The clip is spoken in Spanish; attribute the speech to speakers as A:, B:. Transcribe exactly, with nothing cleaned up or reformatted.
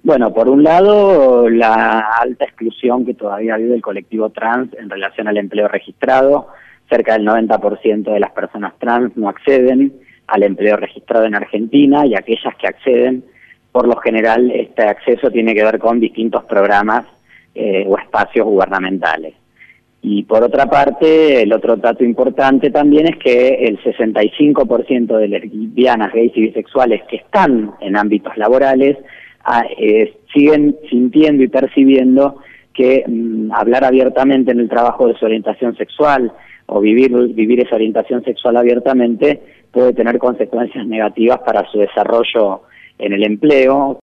A: Bueno, por un lado, la alta exclusión que todavía vive el colectivo trans en relación al empleo registrado. Cerca del noventa por ciento de las personas trans no acceden al empleo registrado en Argentina, y aquellas que acceden, por lo general, este acceso tiene que ver con distintos programas eh, o espacios gubernamentales. Y por otra parte, el otro dato importante también es que el sesenta y cinco por ciento de lesbianas, gays y bisexuales que están en ámbitos laborales a, eh, siguen sintiendo y percibiendo que mmm, hablar abiertamente en el trabajo de su orientación sexual o vivir, vivir esa orientación sexual abiertamente puede tener consecuencias negativas para su desarrollo en el empleo.